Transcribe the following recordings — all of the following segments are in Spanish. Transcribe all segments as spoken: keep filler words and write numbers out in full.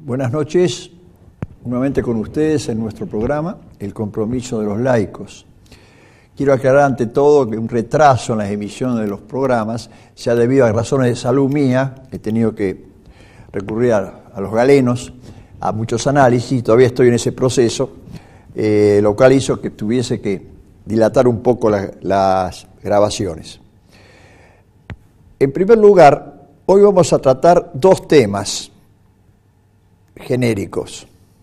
Buenas noches, nuevamente con ustedes en nuestro programa, El Compromiso de los Laicos. Quiero aclarar ante todo que un retraso en las emisiones de los programas se ha debido a razones de salud mía. He tenido que recurrir a, a los galenos, a muchos análisis, todavía estoy en ese proceso, eh, lo cual hizo que tuviese que dilatar un poco la, las grabaciones. En primer lugar, hoy vamos a tratar dos temas genéricos.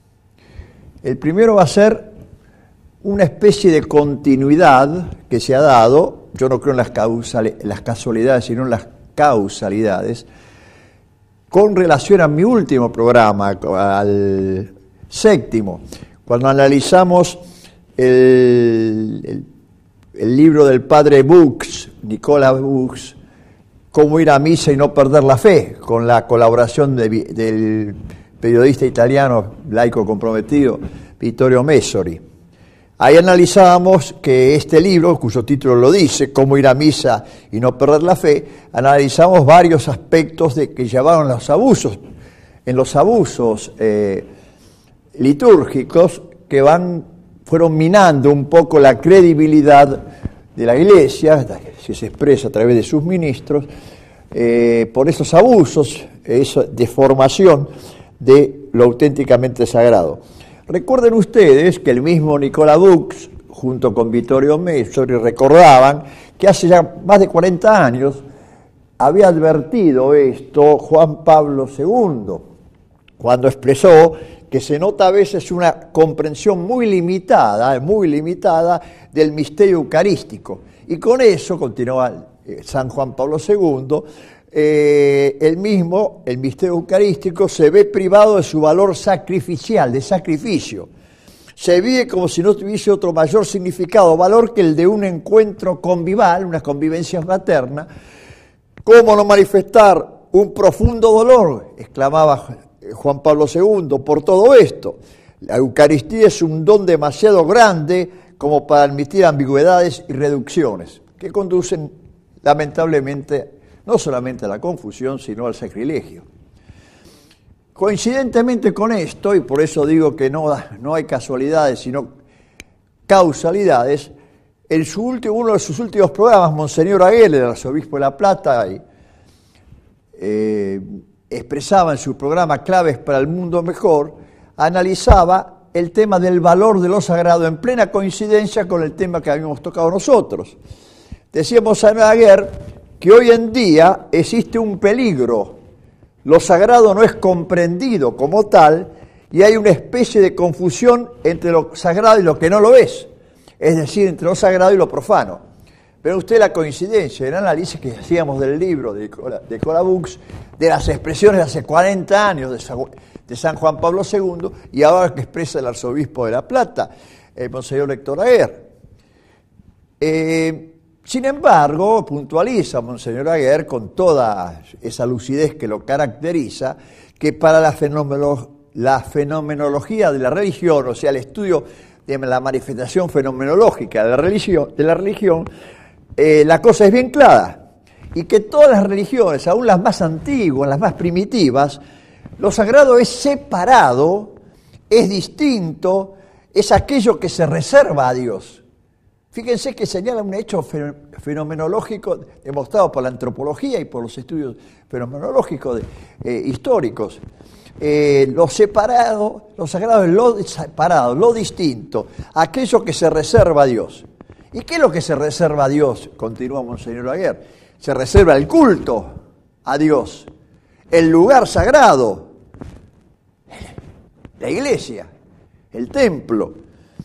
El primero va a ser una especie de continuidad que se ha dado, yo no creo en las, causal, las casualidades, sino en las causalidades, con relación a mi último programa, al séptimo, cuando analizamos el, el, el libro del padre Buchs, Nicolas Buchs, Cómo ir a misa y no perder la fe, con la colaboración de, del periodista italiano, laico comprometido, Vittorio Messori. Ahí analizábamos que este libro, cuyo título lo dice, Cómo ir a misa y no perder la fe, analizamos varios aspectos de que llevaron los abusos, en los abusos eh, litúrgicos que van, fueron minando un poco la credibilidad de la Iglesia, que se expresa a través de sus ministros, eh, por esos abusos, esa deformación de lo auténticamente sagrado. Recuerden ustedes que el mismo Nicolas Buchs, junto con Vittorio Messori, recordaban que hace ya más de cuarenta años había advertido esto Juan Pablo segundo, cuando expresó que se nota a veces una comprensión muy limitada, muy limitada del misterio eucarístico. Y con eso, continúa San Juan Pablo segundo, Eh, el mismo, el misterio eucarístico, se ve privado de su valor sacrificial, de sacrificio. Se vive como si no tuviese otro mayor significado, valor que el de un encuentro convival, una convivencia fraterna. ¿Cómo no manifestar un profundo dolor?, exclamaba Juan Pablo segundo, por todo esto. La Eucaristía es un don demasiado grande como para admitir ambigüedades y reducciones, que conducen lamentablemente no solamente a la confusión, sino al sacrilegio. Coincidentemente con esto, y por eso digo que no, no hay casualidades, sino causalidades, en su último, uno de sus últimos programas, Monseñor Aguer, el arzobispo de La Plata, y, eh, expresaba en su programa Claves para el Mundo Mejor, analizaba el tema del valor de lo sagrado en plena coincidencia con el tema que habíamos tocado nosotros. Decíamos a Aguer que hoy en día existe un peligro, lo sagrado no es comprendido como tal y hay una especie de confusión entre lo sagrado y lo que no lo es, es decir, entre lo sagrado y lo profano. Pero usted la coincidencia, el análisis que hacíamos del libro de Nicolas Buchs, de las expresiones de hace cuarenta años de San Juan Pablo segundo y ahora que expresa el arzobispo de La Plata, el Monseñor Héctor Aguer. Eh, Sin embargo, puntualiza Monseñor Aguer, con toda esa lucidez que lo caracteriza, que para la, fenomenolo- la fenomenología de la religión, o sea, el estudio de la manifestación fenomenológica de la religión, de la, religión, eh, la cosa es bien clara, y que todas las religiones, aún las más antiguas, las más primitivas, lo sagrado es separado, es distinto, es aquello que se reserva a Dios. Fíjense que señala un hecho fenomenológico demostrado por la antropología y por los estudios fenomenológicos de, eh, históricos. Eh, lo separado, lo sagrado es lo separado, lo distinto, aquello que se reserva a Dios. ¿Y qué es lo que se reserva a Dios? Continúa Monseñor Aguer. Se reserva el culto a Dios, el lugar sagrado, la iglesia, el templo,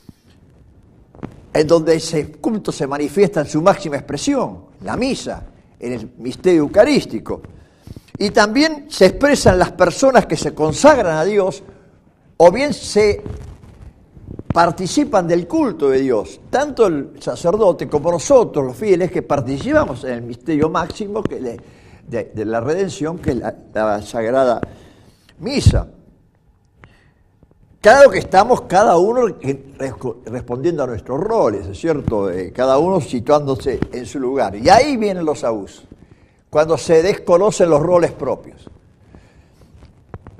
en donde ese culto se manifiesta en su máxima expresión, la misa, en el misterio eucarístico. Y también se expresan las personas que se consagran a Dios o bien se participan del culto de Dios, tanto el sacerdote como nosotros, los fieles, que participamos en el misterio máximo que de, de, de la redención, que es la, la Sagrada Misa. Claro que estamos cada uno respondiendo a nuestros roles, ¿es cierto? Eh, cada uno situándose en su lugar. Y ahí vienen los abusos, cuando se desconocen los roles propios.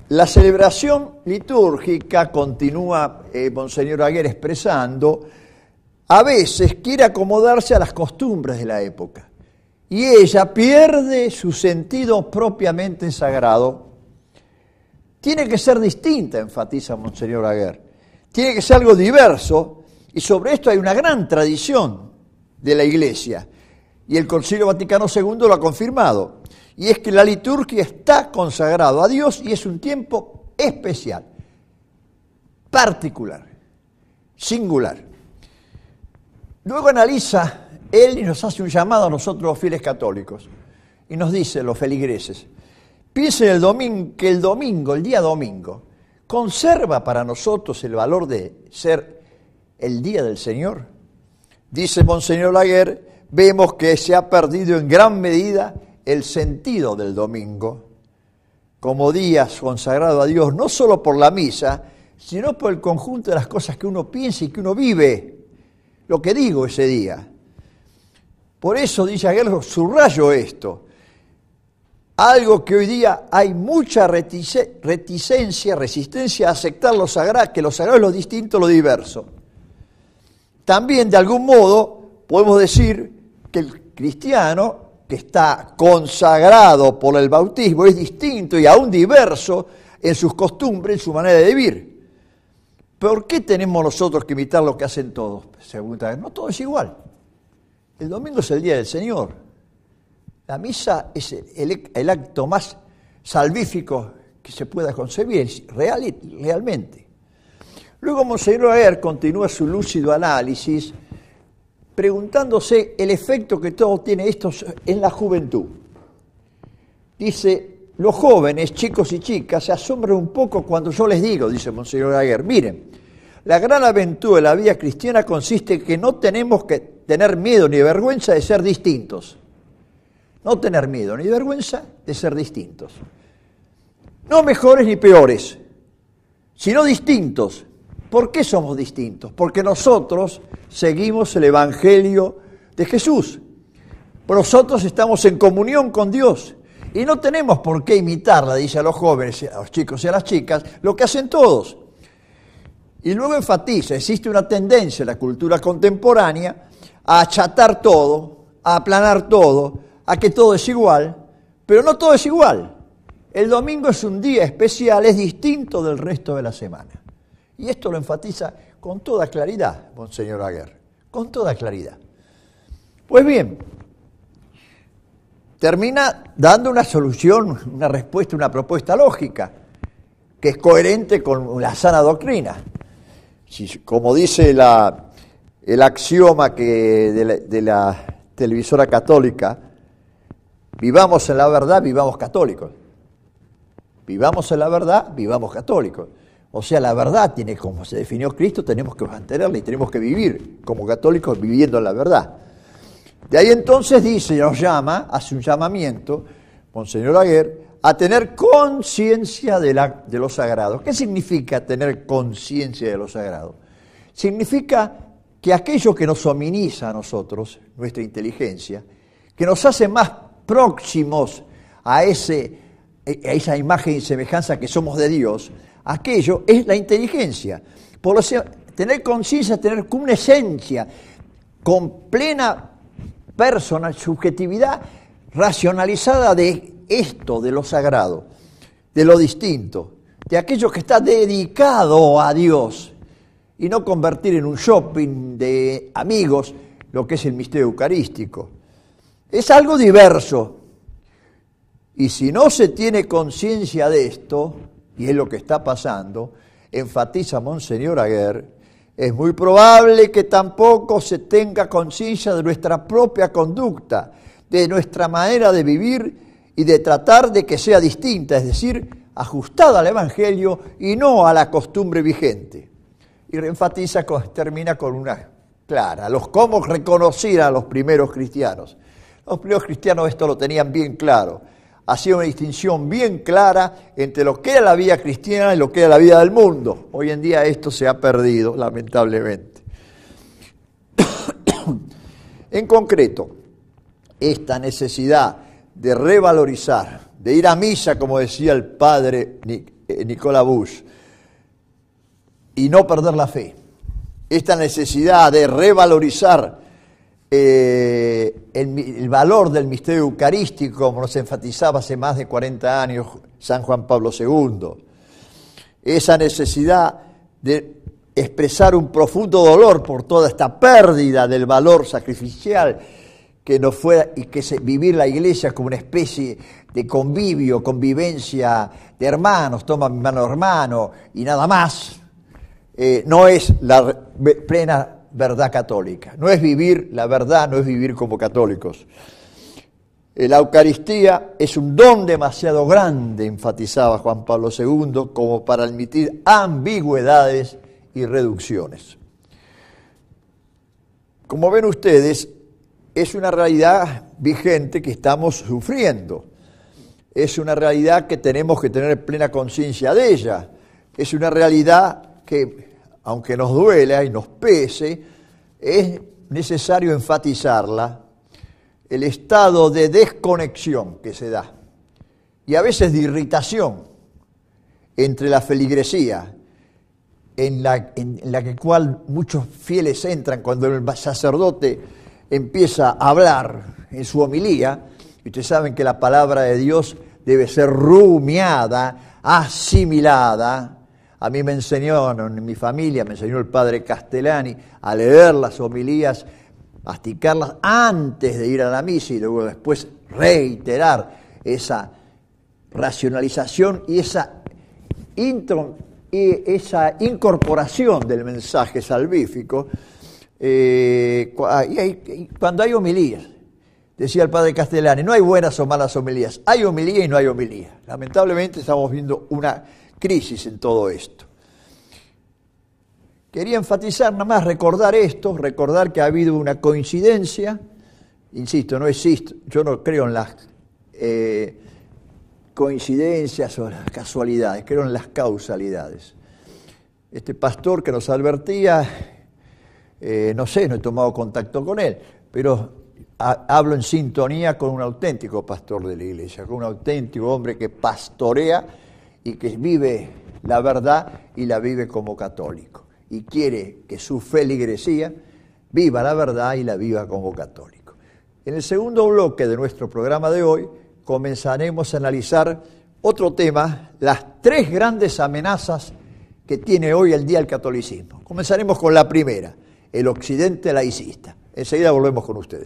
La celebración litúrgica, continúa eh, Monseñor Aguer expresando, a veces quiere acomodarse a las costumbres de la época y ella pierde su sentido propiamente sagrado. Tiene que ser distinta, enfatiza Monseñor Aguer. Tiene que ser algo diverso y sobre esto hay una gran tradición de la Iglesia y el Concilio Vaticano segundo lo ha confirmado. Y es que la liturgia está consagrada a Dios y es un tiempo especial, particular, singular. Luego analiza él y nos hace un llamado a nosotros los fieles católicos y nos dice, los feligreses, piensen el domingo, que el domingo, el día domingo, conserva para nosotros el valor de ser el día del Señor. Dice Monseñor Aguer, vemos que se ha perdido en gran medida el sentido del domingo como día consagrado a Dios, no solo por la misa, sino por el conjunto de las cosas que uno piensa y que uno vive, lo que digo ese día. Por eso, dice Aguer, subrayo esto, algo que hoy día hay mucha reticencia, resistencia a aceptar lo sagrado, que lo sagrado es lo distinto, lo diverso. También, de algún modo, podemos decir que el cristiano que está consagrado por el bautismo es distinto y aún diverso en sus costumbres, en su manera de vivir. ¿Por qué tenemos nosotros que imitar lo que hacen todos? Segunda vez, no todo es igual. El domingo es el día del Señor. La misa es el, el acto más salvífico que se pueda concebir, real, realmente. Luego Monseñor Aguer continúa su lúcido análisis preguntándose el efecto que todo tiene esto en la juventud. Dice, los jóvenes, chicos y chicas, se asombran un poco cuando yo les digo, dice Monseñor Aguer, miren, la gran aventura de la vida cristiana consiste en que no tenemos que tener miedo ni vergüenza de ser distintos. No tener miedo ni vergüenza de ser distintos. No mejores ni peores, sino distintos. ¿Por qué somos distintos? Porque nosotros seguimos el Evangelio de Jesús. Nosotros estamos en comunión con Dios y no tenemos por qué imitarla, dice a los jóvenes, a los chicos y a las chicas, lo que hacen todos. Y luego enfatiza, existe una tendencia en la cultura contemporánea a achatar todo, a aplanar todo, a que todo es igual, pero no todo es igual. El domingo es un día especial, es distinto del resto de la semana. Y esto lo enfatiza con toda claridad, Monseñor Aguer, con toda claridad. Pues bien, termina dando una solución, una respuesta, una propuesta lógica, que es coherente con la sana doctrina. Si, como dice la, el axioma que de, la, de la televisora católica, vivamos en la verdad, vivamos católicos. Vivamos en la verdad, vivamos católicos. O sea, la verdad tiene, como se definió Cristo, tenemos que mantenerla y tenemos que vivir como católicos viviendo en la verdad. De ahí entonces dice, nos llama, hace un llamamiento, Monseñor Aguer, a tener conciencia de, la, de lo sagrado. ¿Qué significa tener conciencia de lo sagrado? Significa que aquello que nos hominiza a nosotros, nuestra inteligencia, que nos hace más próximos a, ese, a esa imagen y semejanza que somos de Dios, aquello es la inteligencia. Por lo tanto, tener conciencia es tener una esencia con plena personal, subjetividad racionalizada de esto, de lo sagrado, de lo distinto, de aquello que está dedicado a Dios y no convertir en un shopping de amigos lo que es el misterio eucarístico. Es algo diverso. Y si no se tiene conciencia de esto, y es lo que está pasando, enfatiza Monseñor Aguer, es muy probable que tampoco se tenga conciencia de nuestra propia conducta, de nuestra manera de vivir y de tratar de que sea distinta, es decir, ajustada al Evangelio y no a la costumbre vigente. Y enfatiza, termina con una clara, los cómo reconocer a los primeros cristianos. Los primeros cristianos esto lo tenían bien claro. Hacía una distinción bien clara entre lo que era la vida cristiana y lo que era la vida del mundo. Hoy en día esto se ha perdido, lamentablemente. En concreto, esta necesidad de revalorizar, de ir a misa, como decía el padre eh, Nicola Bush, y no perder la fe. Esta necesidad de revalorizar eh, el, el valor del misterio eucarístico, como nos enfatizaba hace más de cuarenta años San Juan Pablo segundo. Esa necesidad de expresar un profundo dolor por toda esta pérdida del valor sacrificial que nos fue, y que se, vivir la iglesia como una especie de convivio, convivencia de hermanos, toma mi mano hermano y nada más, eh, no es la plena verdad católica, no es vivir la verdad, no es vivir como católicos. La Eucaristía es un don demasiado grande, enfatizaba Juan Pablo segundo, como para admitir ambigüedades y reducciones. Como ven ustedes, es una realidad vigente que estamos sufriendo. Es una realidad que tenemos que tener plena conciencia de ella. Es una realidad que, aunque nos duela y nos pese, es necesario enfatizarla, el estado de desconexión que se da, y a veces de irritación entre la feligresía, en la, en, en la que cual muchos fieles entran cuando el sacerdote empieza a hablar en su homilía, y ustedes saben que la palabra de Dios debe ser rumiada, asimilada. A mí me enseñó, en mi familia, me enseñó el padre Castellani a leer las homilías, masticarlas antes de ir a la misa y luego después reiterar esa racionalización y esa, intro, y esa incorporación del mensaje salvífico. Eh, y hay, y cuando hay homilías, decía el padre Castellani, no hay buenas o malas homilías, hay homilía y no hay homilía. Lamentablemente estamos viendo una crisis en todo esto. Quería enfatizar nada más, recordar esto, recordar que ha habido una coincidencia, insisto, no existe, yo no creo en las eh, coincidencias o las casualidades, creo en las causalidades. Este pastor que nos advertía, eh, no sé, no he tomado contacto con él, pero ha, hablo en sintonía con un auténtico pastor de la iglesia, con un auténtico hombre que pastorea y que vive la verdad y la vive como católico. Y quiere que su feligresía viva la verdad y la viva como católico. En el segundo bloque de nuestro programa de hoy comenzaremos a analizar otro tema, las tres grandes amenazas que tiene hoy el día el catolicismo. Comenzaremos con la primera, el occidente laicista. Enseguida volvemos con ustedes.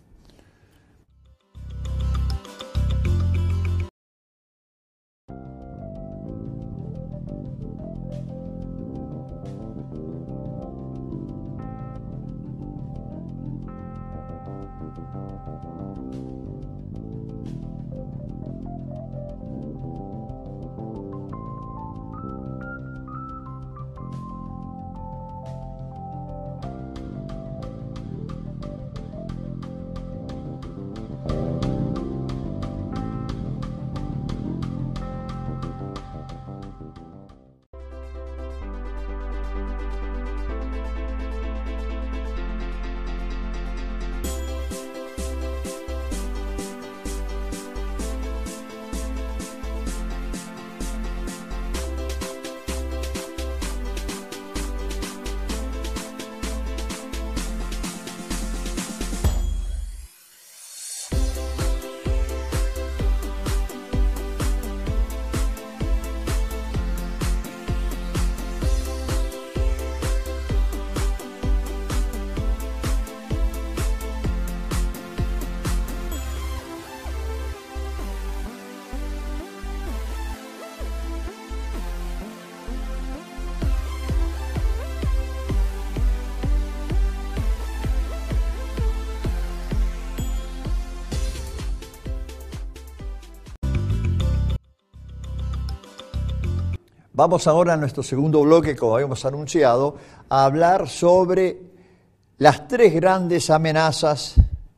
Vamos ahora a nuestro segundo bloque, como habíamos anunciado, a hablar sobre las tres grandes amenazas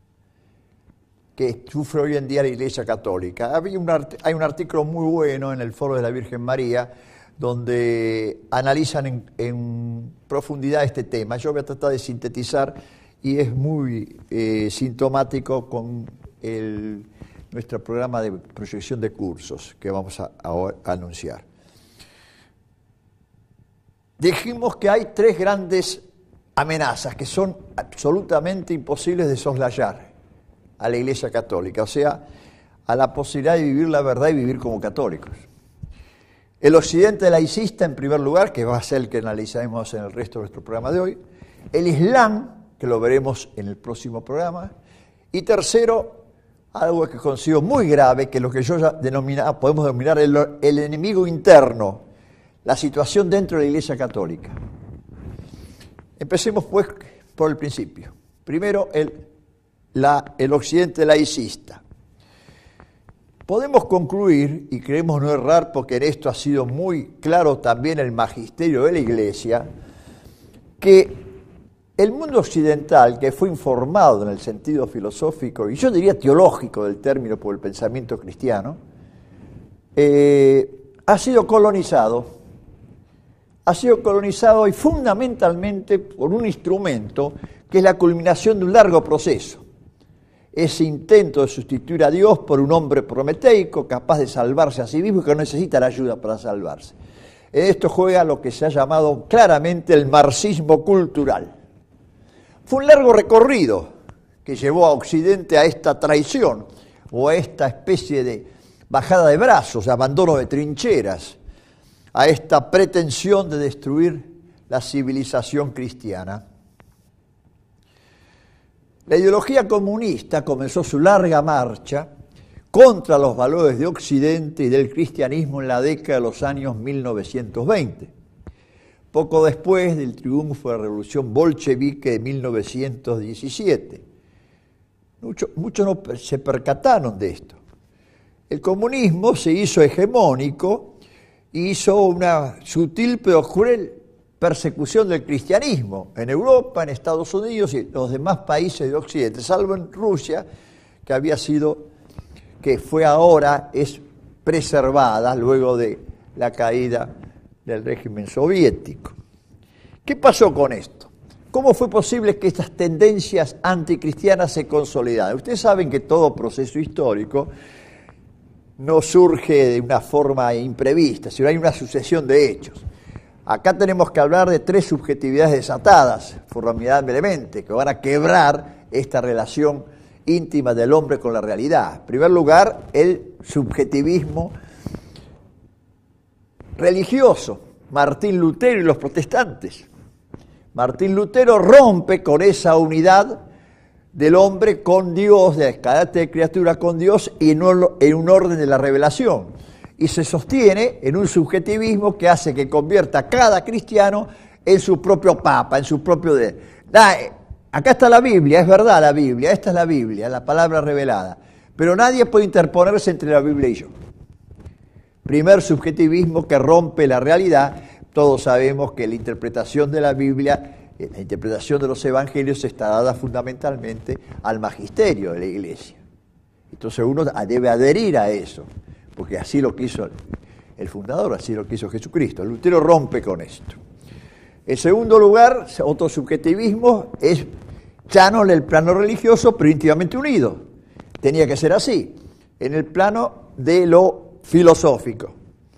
que sufre hoy en día la Iglesia Católica. Había un art- hay un artículo muy bueno en el Foro de la Virgen María donde analizan en, en profundidad este tema. Yo voy a tratar de sintetizar y es muy eh, sintomático con el, nuestro programa de proyección de cursos que vamos a, a, a anunciar. dijimos que hay tres grandes amenazas que son absolutamente imposibles de soslayar a la Iglesia Católica, o sea, a la posibilidad de vivir la verdad y vivir como católicos. El occidente laicista, en primer lugar, que va a ser el que analizaremos en el resto de nuestro programa de hoy. El Islam, que lo veremos en el próximo programa. Y tercero, algo que considero muy grave, que es lo que yo ya denomina, podemos denominar el, el enemigo interno, la situación dentro de la Iglesia Católica. Empecemos pues por el principio. Primero, el, la, el occidente laicista. Podemos concluir, y creemos no errar, porque en esto ha sido muy claro también el magisterio de la Iglesia, que el mundo occidental, que fue informado en el sentido filosófico, y yo diría teológico del término por el pensamiento cristiano, eh, ha sido colonizado, ha sido colonizado y fundamentalmente por un instrumento que es la culminación de un largo proceso. Ese intento de sustituir a Dios por un hombre prometeico, capaz de salvarse a sí mismo y que no necesita la ayuda para salvarse. En esto juega lo que se ha llamado claramente el marxismo cultural. Fue un largo recorrido que llevó a Occidente a esta traición o a esta especie de bajada de brazos, de abandono de trincheras, a esta pretensión de destruir la civilización cristiana. La ideología comunista comenzó su larga marcha contra los valores de Occidente y del cristianismo en la década de los años mil novecientos veinte. Poco después del triunfo de la revolución bolchevique de mil novecientos diecisiete. Muchos, muchos no se percataron de esto. El comunismo se hizo hegemónico y hizo una sutil pero cruel persecución del cristianismo en Europa, en Estados Unidos y en los demás países de Occidente, salvo en Rusia, que había sido, que fue ahora, es preservada luego de la caída del régimen soviético. ¿Qué pasó con esto? ¿Cómo fue posible que estas tendencias anticristianas se consolidaran? Ustedes saben que todo proceso histórico no surge de una forma imprevista, sino hay una sucesión de hechos. Acá tenemos que hablar de tres subjetividades desatadas, formidablemente, que van a quebrar esta relación íntima del hombre con la realidad. En primer lugar, el subjetivismo religioso, Martín Lutero y los protestantes. Martín Lutero rompe con esa unidad del hombre con Dios, del carácter de criatura con Dios y en un orden de la revelación. Y se sostiene en un subjetivismo que hace que convierta a cada cristiano en su propio papa, en su propio... De... Acá está la Biblia, es verdad la Biblia, esta es la Biblia, la palabra revelada, pero nadie puede interponerse entre la Biblia y yo. Primer subjetivismo que rompe la realidad. Todos sabemos que la interpretación de la Biblia, la interpretación de los evangelios está dada fundamentalmente al magisterio de la Iglesia. Entonces uno debe adherir a eso, porque así lo quiso el fundador, así lo quiso Jesucristo. Lutero rompe con esto. En segundo lugar, otro subjetivismo es ya no en el plano religioso, pero íntimamente unido. Tenía que ser así, en el plano de lo filosófico.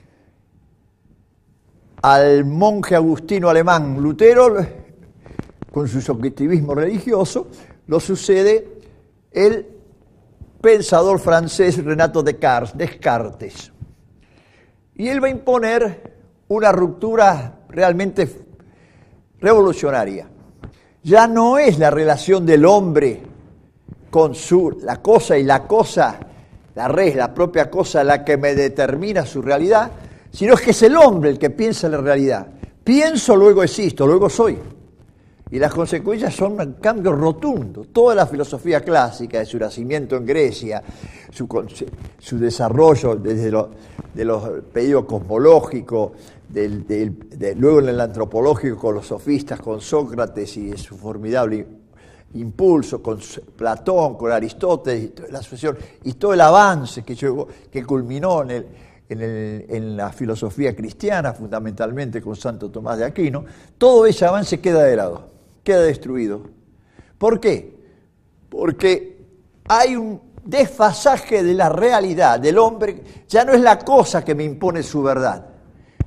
Al monje agustino alemán Lutero, con su subjetivismo religioso, lo sucede el pensador francés Renato Descartes. Y él va a imponer una ruptura realmente revolucionaria. Ya no es la relación del hombre con su, la cosa y la cosa, la res, la propia cosa la que me determina su realidad, sino que es el hombre el que piensa en la realidad. Pienso, luego existo, luego soy. Y las consecuencias son un cambio rotundo. Toda la filosofía clásica, de su nacimiento en Grecia, su, su desarrollo desde lo, de los periodos cosmológicos, del, del, de, luego en el antropológico con los sofistas, con Sócrates y su formidable impulso, con Platón, con Aristóteles, y toda la sucesión, y todo el avance que, llegó, que culminó en, el, en, el, en la filosofía cristiana, fundamentalmente con Santo Tomás de Aquino, todo ese avance queda de lado, queda destruido. ¿Por qué? Porque hay un desfasaje de la realidad del hombre, ya no es la cosa que me impone su verdad,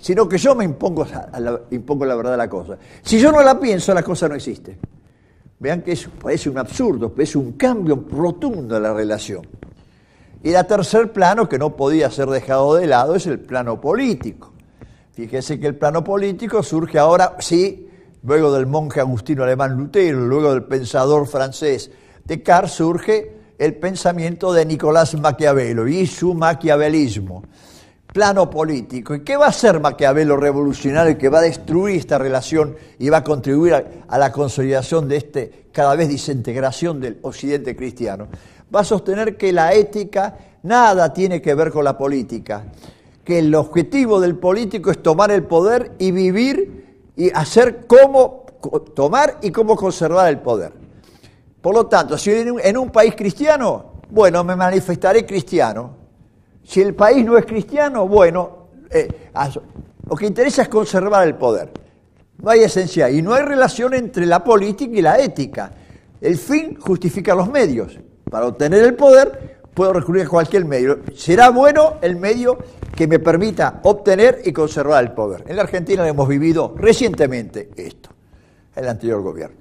sino que yo me impongo, a la, impongo la verdad de la cosa. Si yo no la pienso, la cosa no existe. Vean que eso parece un absurdo, pero es un cambio rotundo de la relación. Y el tercer plano, que no podía ser dejado de lado, es el plano político. Fíjese que el plano político surge ahora, sí, luego del monje agustino alemán Lutero, luego del pensador francés Descartes, surge el pensamiento de Nicolás Maquiavelo y su maquiavelismo. Plano político. ¿Y qué va a hacer Maquiavelo revolucionario que va a destruir esta relación y va a contribuir a, a la consolidación de este cada vez desintegración del occidente cristiano? Va a sostener que la ética nada tiene que ver con la política, que el objetivo del político es tomar el poder y vivir y hacer cómo tomar y cómo conservar el poder. Por lo tanto, si en un, en un país cristiano, bueno, me manifestaré cristiano. Si el país no es cristiano, bueno, eh, lo que interesa es conservar el poder. No hay esencia y no hay relación entre la política y la ética. El fin justifica los medios. Para obtener el poder puedo recurrir a cualquier medio. Será bueno el medio que me permita obtener y conservar el poder. En la Argentina hemos vivido recientemente esto, el anterior gobierno.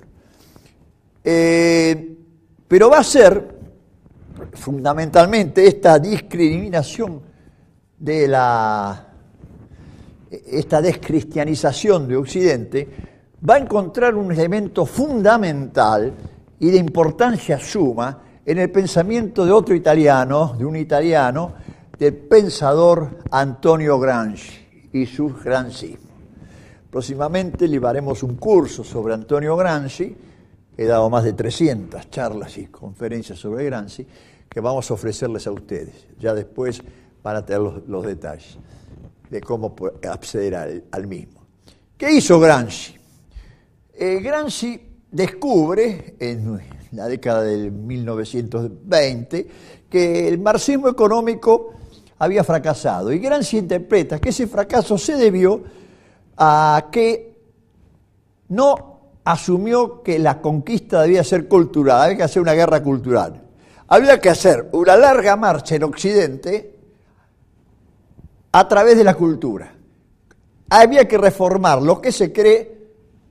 Eh, pero va a ser fundamentalmente esta discriminación de la, esta descristianización de Occidente, va a encontrar un elemento fundamental y de importancia suma en el pensamiento de otro italiano, de un italiano, del pensador Antonio Gramsci y su gramscismo. Próximamente llevaremos un curso sobre Antonio Gramsci. He dado más de trescientas charlas y conferencias sobre Gramsci que vamos a ofrecerles a ustedes. Ya después van a tener los, los detalles de cómo acceder al, al mismo. ¿Qué hizo Gramsci? Eh, Gramsci descubre en la década del mil novecientos veinte que el marxismo económico había fracasado. Y Gramsci interpreta que ese fracaso se debió a que no asumió que la conquista debía ser cultural, había que hacer una guerra cultural. Había que hacer una larga marcha en Occidente a través de la cultura. Había que reformar lo que se cree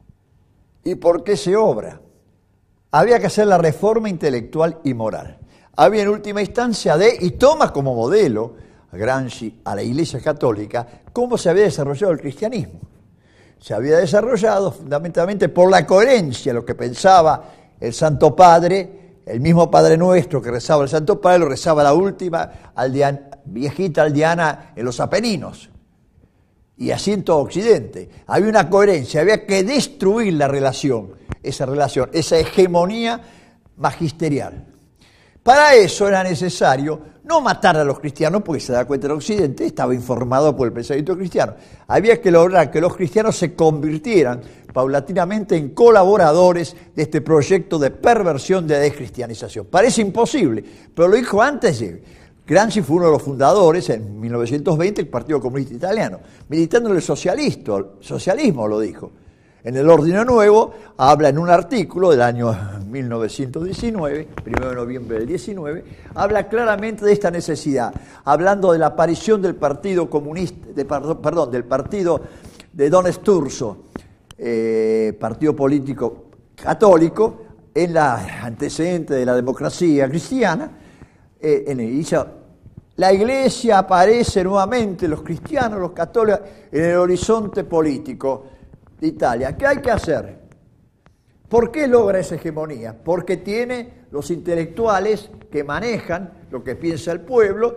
y por qué se obra. Había que hacer la reforma intelectual y moral. Había en última instancia de, y toma como modelo a Gramsci, a la Iglesia Católica, cómo se había desarrollado el cristianismo. Se había desarrollado fundamentalmente por la coherencia, lo que pensaba el Santo Padre, el mismo Padre Nuestro que rezaba el Santo Padre, lo rezaba la última aldeana, viejita aldeana en los Apeninos, y así en todo Occidente. Había una coherencia, había que destruir la relación, esa relación, esa hegemonía magisterial. Para eso era necesario no matar a los cristianos, porque se da cuenta el Occidente estaba informado por el pensamiento cristiano. Había que lograr que los cristianos se convirtieran paulatinamente en colaboradores de este proyecto de perversión de descristianización. Parece imposible, pero lo dijo antes. Gramsci fue uno de los fundadores, en mil novecientos veinte, del Partido Comunista Italiano, militando en el socialismo, socialismo lo dijo. En el Orden Nuevo habla en un artículo del año mil novecientos diecinueve, primero de noviembre del diecinueve, habla claramente de esta necesidad, hablando de la aparición del Partido Comunista, de, perdón, del Partido de Don Sturzo, eh, partido político católico, en la antecedente de la democracia cristiana, eh, en el, la Iglesia aparece nuevamente, los cristianos, los católicos, en el horizonte político de Italia. ¿Qué hay que hacer? ¿Por qué logra esa hegemonía? Porque tiene los intelectuales que manejan lo que piensa el pueblo,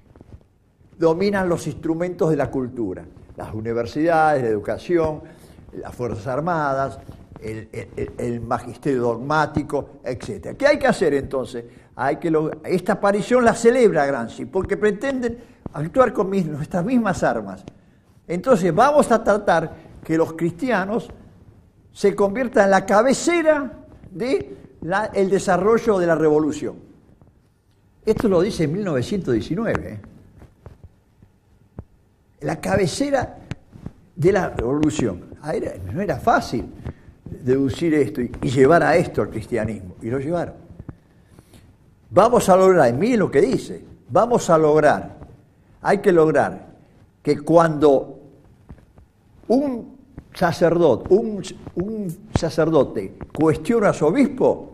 dominan los instrumentos de la cultura, las universidades, la educación, las Fuerzas Armadas, el, el, el magisterio dogmático, etcétera. ¿Qué hay que hacer entonces? Hay que lograr, esta aparición la celebra Gramsci, porque pretenden actuar con mis, nuestras mismas armas. Entonces vamos a tratar que los cristianos se conviertan en la cabecera del desarrollo de la revolución. Esto lo dice en mil novecientos diecinueve. ¿eh? La cabecera de la revolución. Ah, era, no era fácil deducir esto y, y llevar a esto al cristianismo. Y lo llevaron. Vamos a lograr, miren lo que dice, vamos a lograr, hay que lograr que cuando un sacerdote, un, un sacerdote cuestiona a su obispo,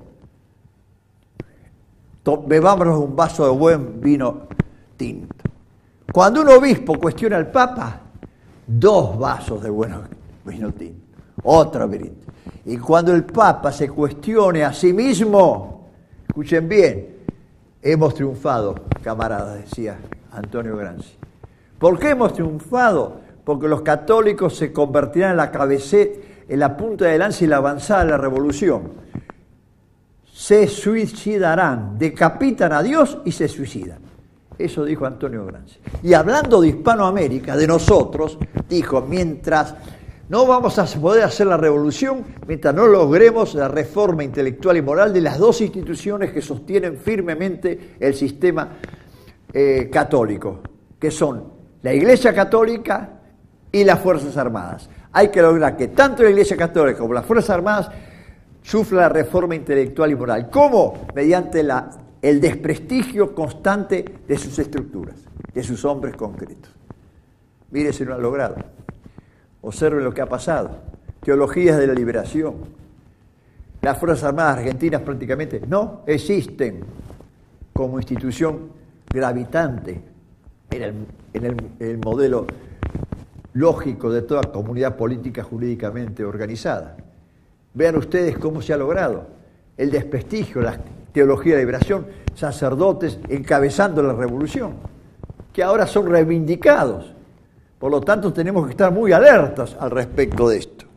bebámonos un vaso de buen vino tinto. Cuando un obispo cuestiona al Papa, dos vasos de buen vino tinto, otra brindis. Y cuando el Papa se cuestione a sí mismo, escuchen bien, hemos triunfado, camaradas, decía Antonio Gramsci. ¿Por qué hemos triunfado? Porque los católicos se convertirán en la cabecera, en la punta de lanza y la avanzada de la revolución. Se suicidarán, decapitan a Dios y se suicidan. Eso dijo Antonio Gramsci. Y hablando de Hispanoamérica, de nosotros, dijo, mientras no vamos a poder hacer la revolución, mientras no logremos la reforma intelectual y moral de las dos instituciones que sostienen firmemente el sistema eh, católico, que son la Iglesia Católica y las Fuerzas Armadas. Hay que lograr que tanto la Iglesia Católica como las Fuerzas Armadas sufran la reforma intelectual y moral. ¿Cómo? Mediante la, el desprestigio constante de sus estructuras, de sus hombres concretos. Mire si lo han logrado. Observen lo que ha pasado. Teologías de la liberación. Las Fuerzas Armadas argentinas prácticamente no existen como institución gravitante en el, en el, el modelo lógico de toda comunidad política jurídicamente organizada. Vean ustedes cómo se ha logrado el desprestigio, la teología de liberación, sacerdotes encabezando la revolución, que ahora son reivindicados. Por lo tanto, tenemos que estar muy alertas al respecto de esto.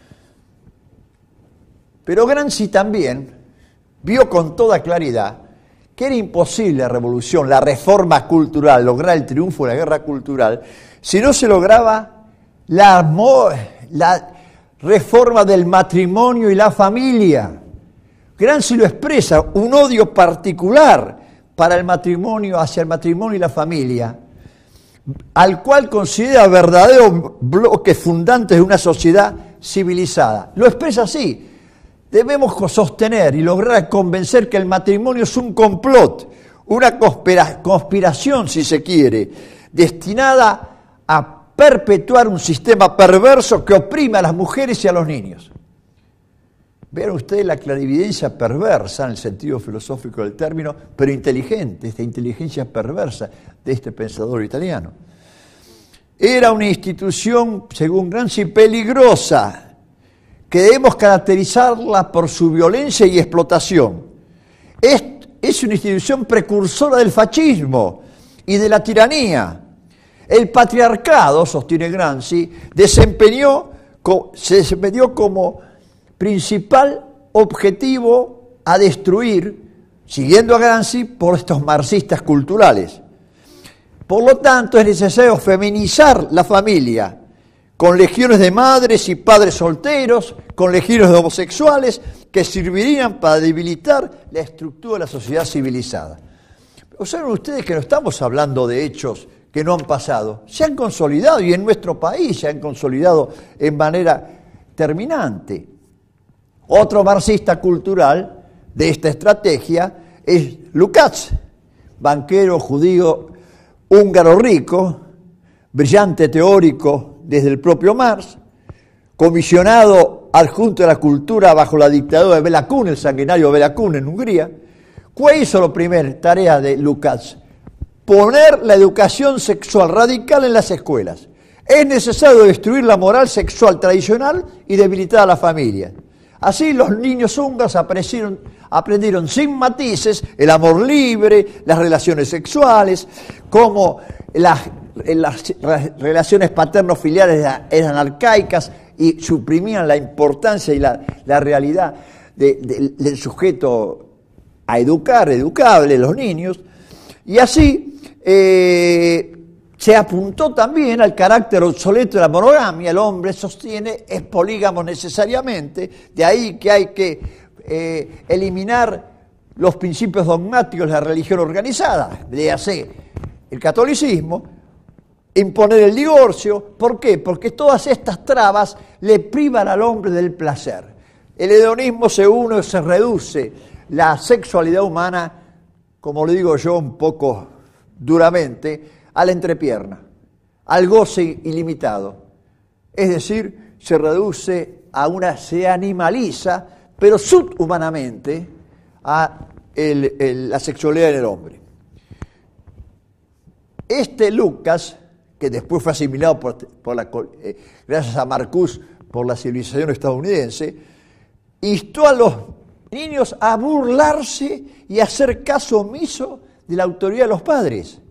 Pero Gramsci también vio con toda claridad que era imposible la revolución, la reforma cultural, lograr el triunfo de la guerra cultural, si no se lograba la, la reforma del matrimonio y la familia. Gramsci lo expresa, un odio particular para el matrimonio, hacia el matrimonio y la familia, al cual considera verdaderos bloques fundantes de una sociedad civilizada. Lo expresa así. Debemos sostener y lograr convencer que el matrimonio es un complot, una conspira- conspiración, si se quiere, destinada a perpetuar un sistema perverso que oprime a las mujeres y a los niños. Vean ustedes la clarividencia perversa, en el sentido filosófico del término, pero inteligente, esta inteligencia perversa de este pensador italiano. Era una institución, según Gramsci, peligrosa, que debemos caracterizarla por su violencia y explotación. Es, es una institución precursora del fascismo y de la tiranía. El patriarcado, sostiene Gramsci, desempeñó, se desempeñó como principal objetivo a destruir, siguiendo a Gramsci, por estos marxistas culturales. Por lo tanto, es necesario feminizar la familia, con legiones de madres y padres solteros, con legiones de homosexuales, que servirían para debilitar la estructura de la sociedad civilizada. Observen ustedes que no estamos hablando de hechos que no han pasado, se han consolidado y en nuestro país se han consolidado en manera terminante. Otro marxista cultural de esta estrategia es Lukács, banquero judío húngaro rico, brillante teórico desde el propio Marx, comisionado adjunto de la cultura bajo la dictadura de Bela Kun, el sanguinario Bela Kun en Hungría. ¿Cuál hizo la primera tarea de Lukács? Poner la educación sexual radical en las escuelas. Es necesario destruir la moral sexual tradicional y debilitar a la familia. Así los niños húngaros aprendieron, aprendieron sin matices el amor libre, las relaciones sexuales, cómo las, las relaciones paterno-filiales eran arcaicas y suprimían la importancia y la, la realidad de, de, del sujeto a educar, educable, los niños. Y así eh, se apuntó también al carácter obsoleto de la monogamia. El hombre, sostiene, es polígamo necesariamente, de ahí que hay que eh, eliminar los principios dogmáticos de la religión organizada, de hacer el catolicismo, imponer el divorcio. ¿Por qué? Porque todas estas trabas le privan al hombre del placer. El hedonismo se une, se reduce la sexualidad humana, como le digo yo un poco duramente, a la entrepierna, al goce ilimitado. Es decir, se reduce a una, se animaliza, pero subhumanamente, a el, el, la sexualidad en el hombre. Este Lucas, que después fue asimilado por, por la, eh, gracias a Marcuse por la civilización estadounidense, instó a los niños a burlarse y a hacer caso omiso de la autoridad de los padres,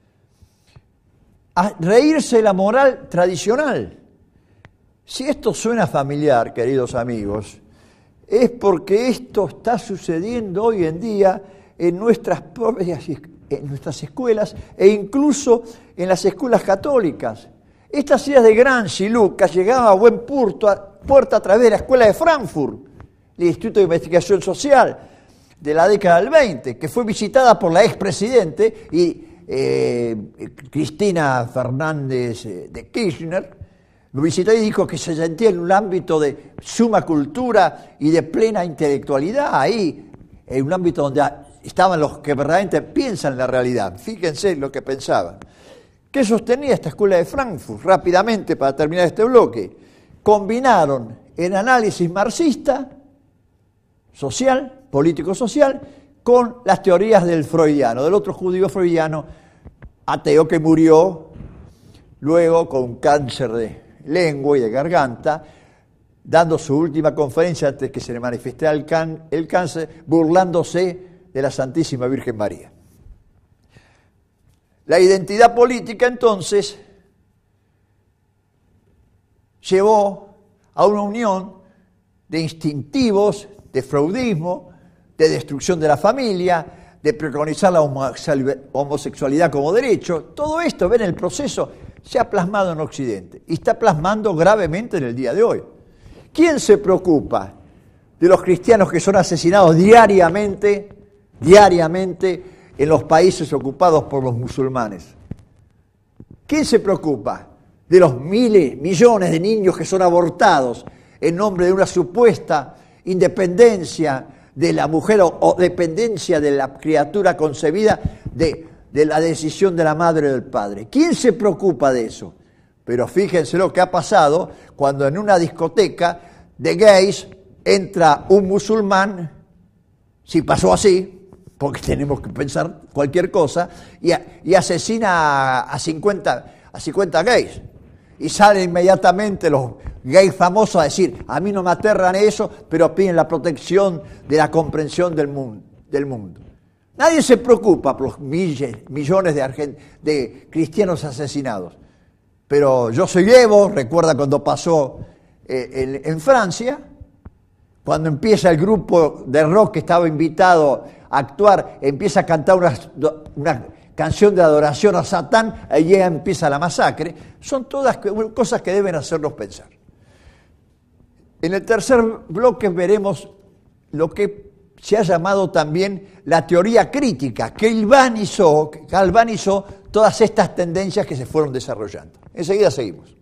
a reírse de la moral tradicional. Si esto suena familiar, queridos amigos, es porque esto está sucediendo hoy en día en nuestras propias, en nuestras escuelas e incluso en las escuelas católicas. Estas ideas de Gramsci y Lucas llegaban a buen puerto a, puerta a través de la escuela de Frankfurt, el Instituto de Investigación Social de la década del veinte, que fue visitada por la expresidente y eh, Cristina Fernández de Kirchner. Lo visitó y dijo que se sentía en un ámbito de suma cultura y de plena intelectualidad, ahí, en un ámbito donde estaban los que verdaderamente piensan la realidad. Fíjense lo que pensaban. ¿Qué sostenía esta escuela de Frankfurt? Rápidamente, para terminar este bloque, combinaron el análisis marxista, social, político-social, con las teorías del freudiano, del otro judío freudiano, ateo que murió luego con cáncer de lengua y de garganta, dando su última conferencia antes que se le manifestara el, can, el cáncer, burlándose de la Santísima Virgen María. La identidad política, entonces, llevó a una unión de instintivos, de freudismo, de destrucción de la familia, de preconizar la homosexualidad como derecho. Todo esto, ven, el proceso se ha plasmado en Occidente y está plasmando gravemente en el día de hoy. ¿Quién se preocupa de los cristianos que son asesinados diariamente, diariamente en los países ocupados por los musulmanes? ¿Quién se preocupa de los miles, millones de niños que son abortados en nombre de una supuesta independencia de la mujer o, o dependencia de la criatura concebida de, de la decisión de la madre o del padre? ¿Quién se preocupa de eso? Pero fíjense lo que ha pasado cuando en una discoteca de gays entra un musulmán, si pasó así, porque tenemos que pensar cualquier cosa, y, a, y asesina a, a, cincuenta, a cincuenta gays. Y salen inmediatamente los gays famosos a decir, a mí no me aterran eso, pero piden la protección de la comprensión del mundo. Del mundo. Nadie se preocupa por los milles, millones de, argent- de cristianos asesinados. Pero yo soy Evo, recuerda cuando pasó eh, en, en Francia, cuando empieza el grupo de rock que estaba invitado a actuar, empieza a cantar una, una canción de adoración a Satán, ahí ya empieza la masacre. Son todas cosas que deben hacernos pensar. En el tercer bloque veremos lo que se ha llamado también la teoría crítica, que galvanizó, que galvanizó todas estas tendencias que se fueron desarrollando. Enseguida seguimos.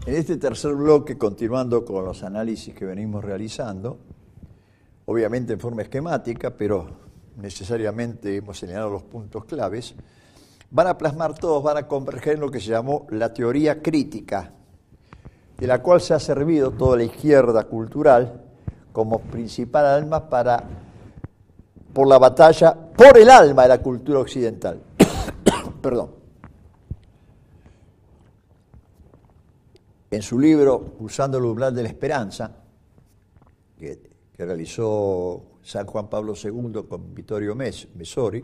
En este tercer bloque, continuando con los análisis que venimos realizando, obviamente en forma esquemática, pero necesariamente hemos señalado los puntos claves, van a plasmar todos, van a converger en lo que se llamó la teoría crítica, de la cual se ha servido toda la izquierda cultural como principal alma para, por la batalla por el alma de la cultura occidental. Perdón. En su libro Usando el umbral de la esperanza, que, que realizó San Juan Pablo segundo con Vittorio Messori,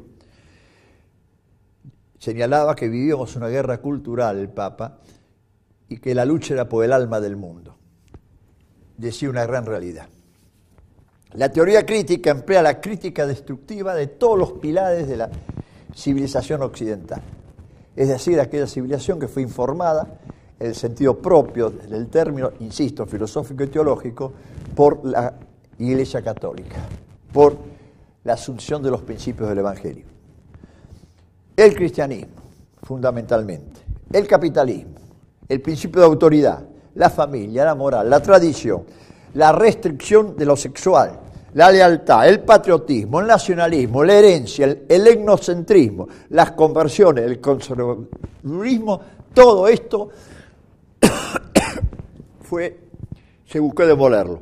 señalaba que vivíamos una guerra cultural, el Papa, y que la lucha era por el alma del mundo. Decía una gran realidad. La teoría crítica emplea la crítica destructiva de todos los pilares de la civilización occidental, es decir, aquella civilización que fue informada en el sentido propio del término, insisto, filosófico y teológico, por la Iglesia Católica, por la asunción de los principios del Evangelio. El cristianismo, fundamentalmente, el capitalismo, el principio de autoridad, la familia, la moral, la tradición, la restricción de lo sexual, la lealtad, el patriotismo, el nacionalismo, la herencia, el, el etnocentrismo, las conversiones, el conservadurismo, todo esto fue, se buscó demolerlo.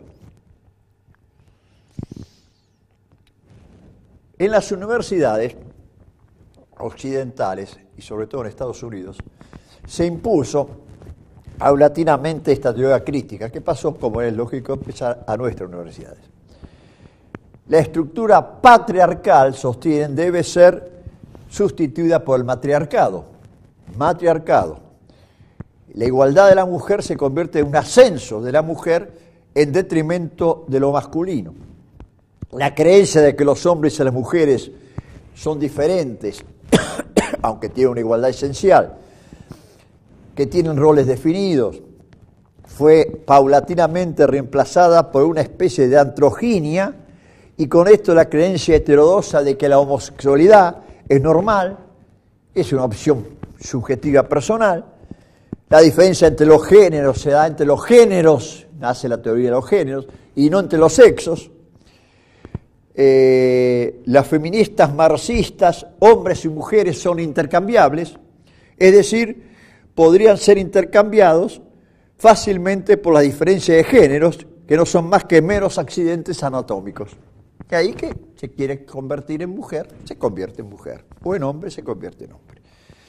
En las universidades occidentales, y sobre todo en Estados Unidos, se impuso paulatinamente esta teoría crítica, que pasó, como es lógico, empezar a nuestras universidades. La estructura patriarcal, sostienen, debe ser sustituida por el matriarcado. Matriarcado. La igualdad de la mujer se convierte en un ascenso de la mujer en detrimento de lo masculino. La creencia de que los hombres y las mujeres son diferentes, aunque tienen una igualdad esencial, que tienen roles definidos, fue paulatinamente reemplazada por una especie de androginia, y con esto la creencia heterodoxa de que la homosexualidad es normal, es una opción subjetiva personal. La diferencia entre los géneros se da entre los géneros, nace la teoría de los géneros, y no entre los sexos. Eh, las feministas marxistas, hombres y mujeres, son intercambiables, es decir, podrían ser intercambiados fácilmente por la diferencia de géneros, que no son más que meros accidentes anatómicos. Que ahí que se quiere convertir en mujer, se convierte en mujer, o en hombre, se convierte en hombre.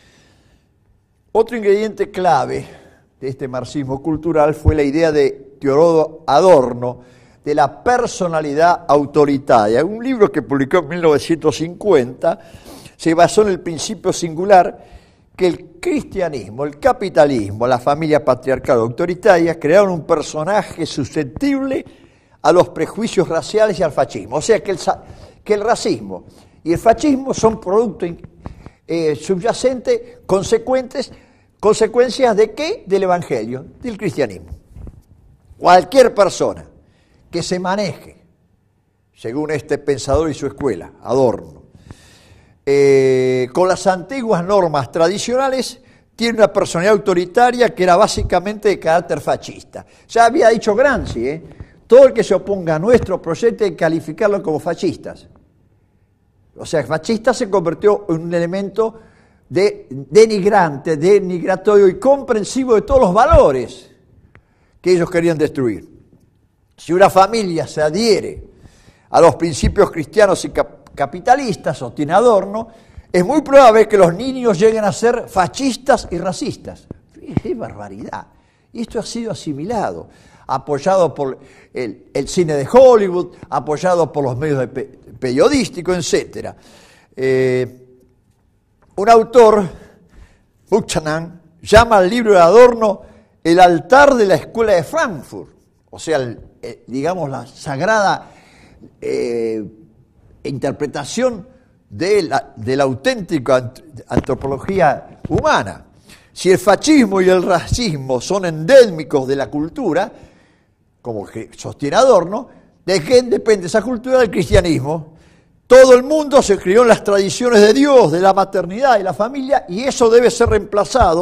Otro ingrediente clave de este marxismo cultural fue la idea de Teodoro Adorno de la personalidad autoritaria. Un libro que publicó en mil novecientos cincuenta se basó en el principio singular que el cristianismo, el capitalismo, la familia patriarcal autoritaria crearon un personaje susceptible a los prejuicios raciales y al fascismo. O sea que el, que el racismo y el fascismo son productos eh, subyacentes, consecuentes, consecuencias de qué? Del Evangelio, del cristianismo. Cualquier persona que se maneje, según este pensador y su escuela, Adorno, eh, con las antiguas normas tradicionales, tiene una personalidad autoritaria que era básicamente de carácter fascista. Ya había dicho Gramsci, ¿eh? Todo el que se oponga a nuestro proyecto hay que calificarlo como fascistas. O sea, fascista se convirtió en un elemento de, denigrante, denigratorio y comprensivo de todos los valores que ellos querían destruir. Si una familia se adhiere a los principios cristianos y cap- capitalistas, sostiene Adorno, es muy probable que los niños lleguen a ser fascistas y racistas. ¡Qué barbaridad! Y esto ha sido asimilado, apoyado por el, el cine de Hollywood, apoyado por los medios de pe- periodísticos, etcétera. Eh, un autor, Buchanan, llama al libro de Adorno el altar de la escuela de Frankfurt, o sea, el, eh, digamos, la sagrada eh, interpretación de la, de la auténtica antropología humana. Si el fascismo y el racismo son endémicos de la cultura, como que sostiene Adorno, ¿de quién depende esa cultura? Del cristianismo. Todo el mundo se crió en las tradiciones de Dios, de la maternidad y la familia, y eso debe ser reemplazado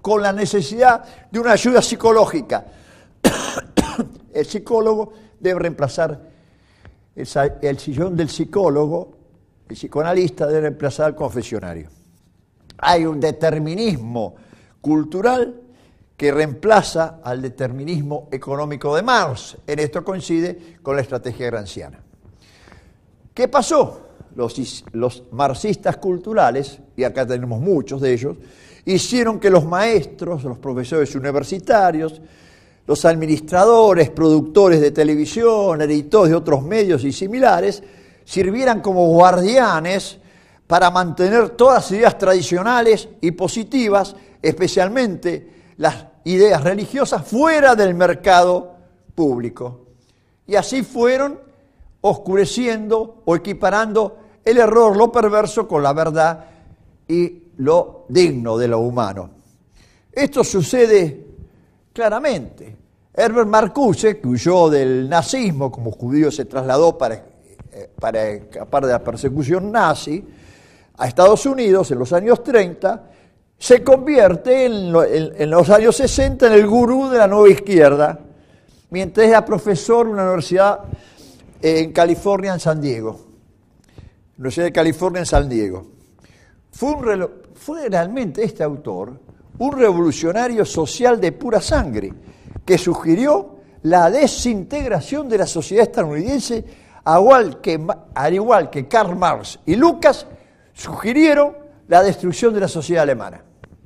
con la necesidad de una ayuda psicológica. El psicólogo debe reemplazar el, el sillón del psicólogo, el psicoanalista debe reemplazar al confesionario. Hay un determinismo cultural que reemplaza al determinismo económico de Marx. En esto coincide con la estrategia gramsciana. ¿Qué pasó? Los, los marxistas culturales, y acá tenemos muchos de ellos, hicieron que los maestros, los profesores universitarios, los administradores, productores de televisión, editores de otros medios y similares, sirvieran como guardianes para mantener todas las ideas tradicionales y positivas, especialmente las ideas religiosas, fuera del mercado público. Y así fueron oscureciendo o equiparando el error, lo perverso, con la verdad y lo digno de lo humano. Esto sucede claramente. Herbert Marcuse, que huyó del nazismo, como judío se trasladó para, para escapar de la persecución nazi, a Estados Unidos en los años treinta, se convierte en, lo, en, en los años sesenta en el gurú de la nueva izquierda, mientras era profesor en una universidad en California, en San Diego. Universidad de California en San Diego. Fue, un, fue realmente este autor un revolucionario social de pura sangre que sugirió la desintegración de la sociedad estadounidense, al igual que, al igual que Karl Marx y Lucas sugirieron la destrucción de la sociedad alemana.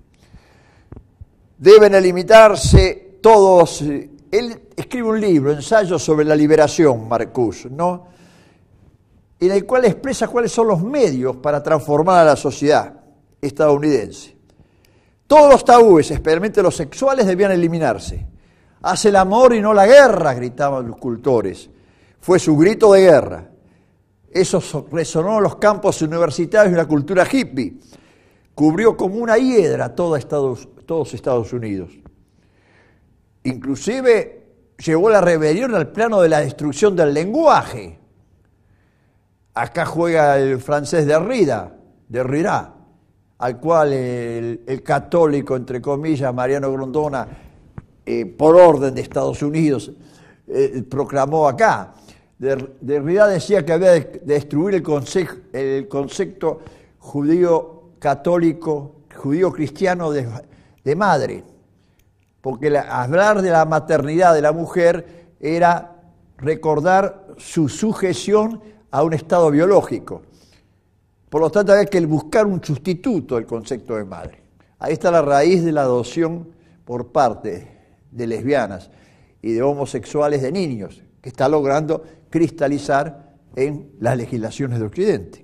Deben eliminarse todos. Él escribe un libro, Ensayo sobre la liberación, Marcuse, ¿no?, en el cual expresa cuáles son los medios para transformar a la sociedad estadounidense. Todos los tabúes, especialmente los sexuales, debían eliminarse. Haz el amor y no la guerra, gritaban los cultores. Fue su grito de guerra. Eso resonó en los campos universitarios y la cultura hippie. Cubrió como una hiedra todo Estados, todos Estados Unidos. Inclusive llevó la rebelión al plano de la destrucción del lenguaje. Acá juega el francés Derrida, Derrida, al cual el, el católico, entre comillas, Mariano Grondona, eh, por orden de Estados Unidos, eh, proclamó acá. Derrida decía que había de destruir el, concepto, el concepto judío católico, judío cristiano de, de madre, porque la, hablar de la maternidad de la mujer era recordar su sujeción a un estado biológico. Por lo tanto, había que buscar un sustituto del concepto de madre. Ahí está la raíz de la adopción por parte de lesbianas y de homosexuales de niños, que está logrando cristalizar en las legislaciones de Occidente.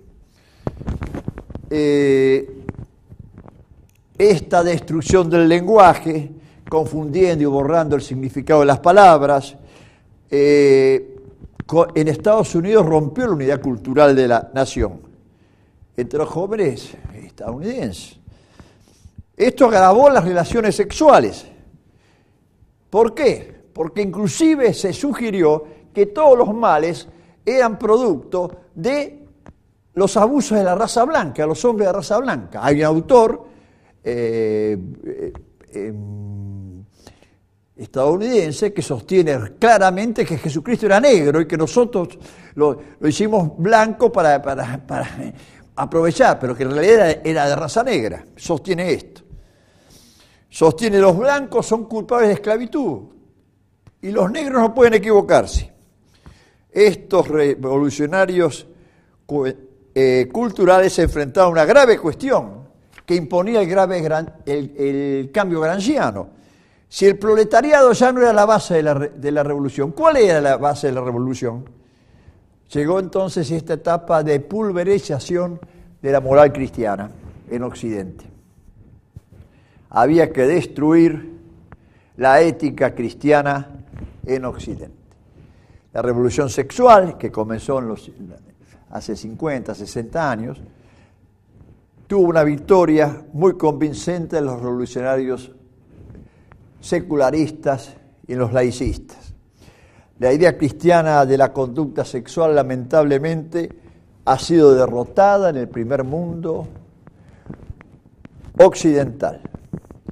Eh, esta destrucción del lenguaje, confundiendo y borrando el significado de las palabras, eh, en Estados Unidos rompió la unidad cultural de la nación entre los jóvenes estadounidenses. Esto agravó las relaciones sexuales. ¿Por qué? Porque inclusive se sugirió que todos los males eran producto de los abusos de la raza blanca, los hombres de raza blanca. Hay un autor eh, eh, eh, estadounidense que sostiene claramente que Jesucristo era negro y que nosotros lo, lo hicimos blanco para, para, para aprovechar, pero que en realidad era, era de raza negra. Sostiene esto. Sostiene que los blancos son culpables de esclavitud y los negros no pueden equivocarse. Estos revolucionarios eh, culturales se enfrentaban a una grave cuestión que imponía el, grave, el, el cambio gramsciano. Si el proletariado ya no era la base de la, de la revolución, ¿cuál era la base de la revolución? Llegó entonces esta etapa de pulverización de la moral cristiana en Occidente. Había que destruir la ética cristiana en Occidente. La revolución sexual, que comenzó en los, hace cincuenta, sesenta años, tuvo una victoria muy convincente en los revolucionarios secularistas y en los laicistas. La idea cristiana de la conducta sexual, lamentablemente, ha sido derrotada en el primer mundo occidental.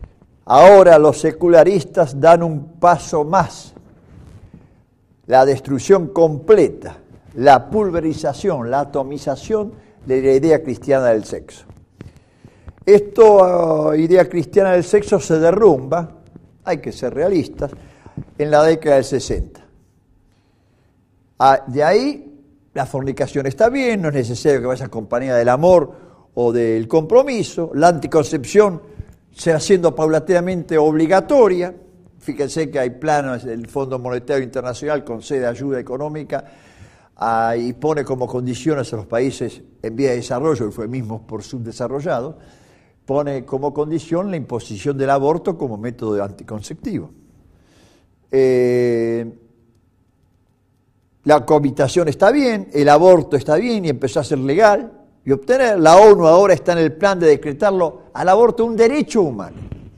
Ahora los secularistas dan un paso más. La destrucción completa, la pulverización, la atomización de la idea cristiana del sexo. Esta uh, idea cristiana del sexo se derrumba, hay que ser realistas, en la década del sesenta. Ah, de ahí, la fornicación está bien, no es necesario que vaya acompañada del amor o del compromiso, la anticoncepción se va haciendo paulatinamente obligatoria. Fíjense que hay planes del Fondo Monetario Internacional, concede ayuda económica ah, y pone como condiciones a los países en vía de desarrollo, eufemismos por subdesarrollados, pone como condición la imposición del aborto como método anticonceptivo. Eh, la cohabitación está bien, el aborto está bien y empezó a ser legal y obtener. La ONU ahora está en el plan de decretarlo al aborto un derecho humano.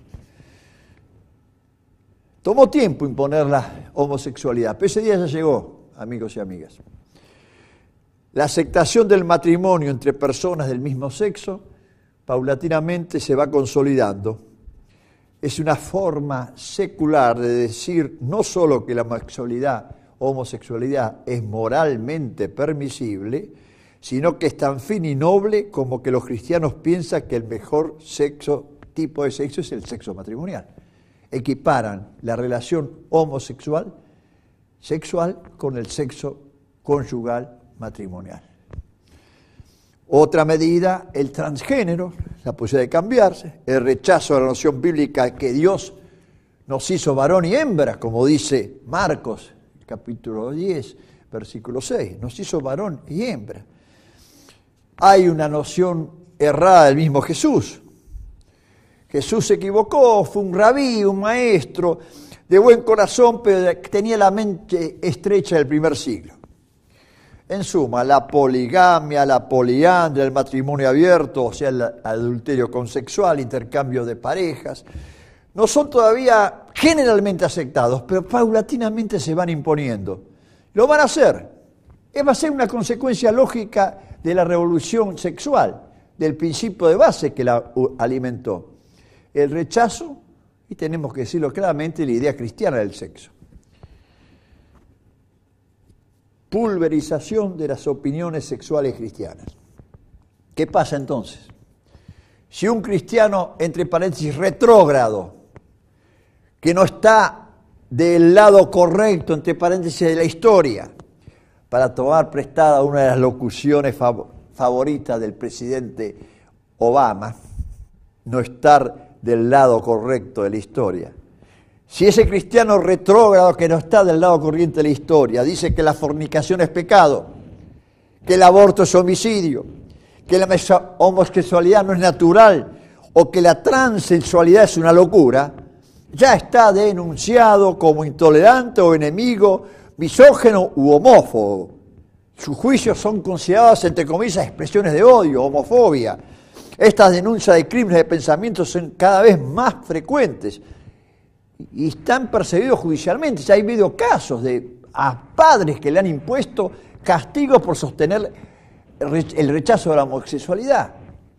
Tomó tiempo imponer la homosexualidad, pero ese día ya llegó, amigos y amigas. La aceptación del matrimonio entre personas del mismo sexo paulatinamente se va consolidando. Es una forma secular de decir no solo que la homosexualidad, homosexualidad es moralmente permisible, sino que es tan fina y noble como que los cristianos piensan que el mejor sexo, tipo de sexo es el sexo matrimonial. Equiparan la relación homosexual sexual con el sexo conyugal matrimonial. Otra medida, el transgénero, la posibilidad de cambiarse, el rechazo a la noción bíblica que Dios nos hizo varón y hembra, como dice Marcos, capítulo diez, versículo seis, nos hizo varón y hembra. Hay una noción errada del mismo Jesús. Jesús se equivocó, fue un rabí, un maestro, de buen corazón, pero tenía la mente estrecha del primer siglo. En suma, la poligamia, la poliandria, el matrimonio abierto, o sea, el adulterio consexual, intercambio de parejas, no son todavía generalmente aceptados, pero paulatinamente se van imponiendo. Lo van a hacer. Va a ser una consecuencia lógica de la revolución sexual, del principio de base que la alimentó. El rechazo, y tenemos que decirlo claramente, la idea cristiana del sexo. Pulverización de las opiniones sexuales cristianas. ¿Qué pasa entonces? Si un cristiano, entre paréntesis, retrógrado, que no está del lado correcto, entre paréntesis, de la historia, para tomar prestada una de las locuciones fav- favoritas del presidente Obama, no estar del lado correcto de la historia. Si ese cristiano retrógrado que no está del lado corriente de la historia dice que la fornicación es pecado, que el aborto es homicidio, que la homosexualidad no es natural o que la transexualidad es una locura, ya está denunciado como intolerante o enemigo, misógino u homófobo. Sus juicios son considerados, entre comillas, expresiones de odio, homofobia. Estas denuncias de crímenes de pensamiento son cada vez más frecuentes y están perseguidos judicialmente. Ya ha habido casos de a padres que le han impuesto castigos por sostener el rechazo de la homosexualidad.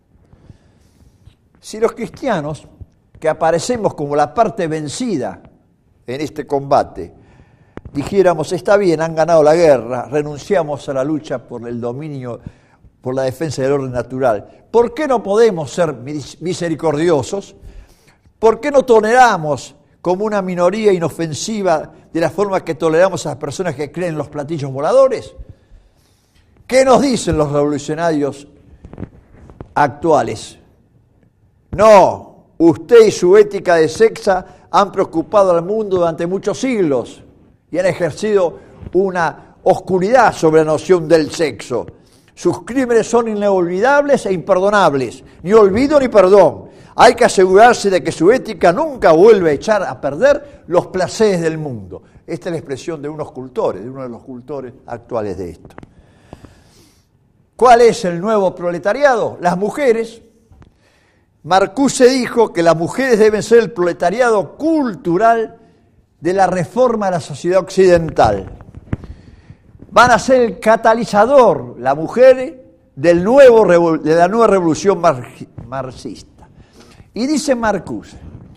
Si los cristianos, que aparecemos como la parte vencida en este combate, dijéramos, está bien, han ganado la guerra, renunciamos a la lucha por el dominio, por la defensa del orden natural, ¿por qué no podemos ser misericordiosos? ¿Por qué no toleramos como una minoría inofensiva de la forma que toleramos a las personas que creen en los platillos voladores? ¿Qué nos dicen los revolucionarios actuales? No, usted y su ética de sexo han preocupado al mundo durante muchos siglos y han ejercido una oscuridad sobre la noción del sexo. Sus crímenes son inolvidables e imperdonables, ni olvido ni perdón. Hay que asegurarse de que su ética nunca vuelva a echar a perder los placeres del mundo. Esta es la expresión de unos cultores, de uno de los cultores actuales de esto. ¿Cuál es el nuevo proletariado? Las mujeres. Marcuse dijo que las mujeres deben ser el proletariado cultural de la reforma de la sociedad occidental. Van a ser el catalizador, las mujeres, del nuevo, de la nueva revolución marxista. Y dice Marcuse,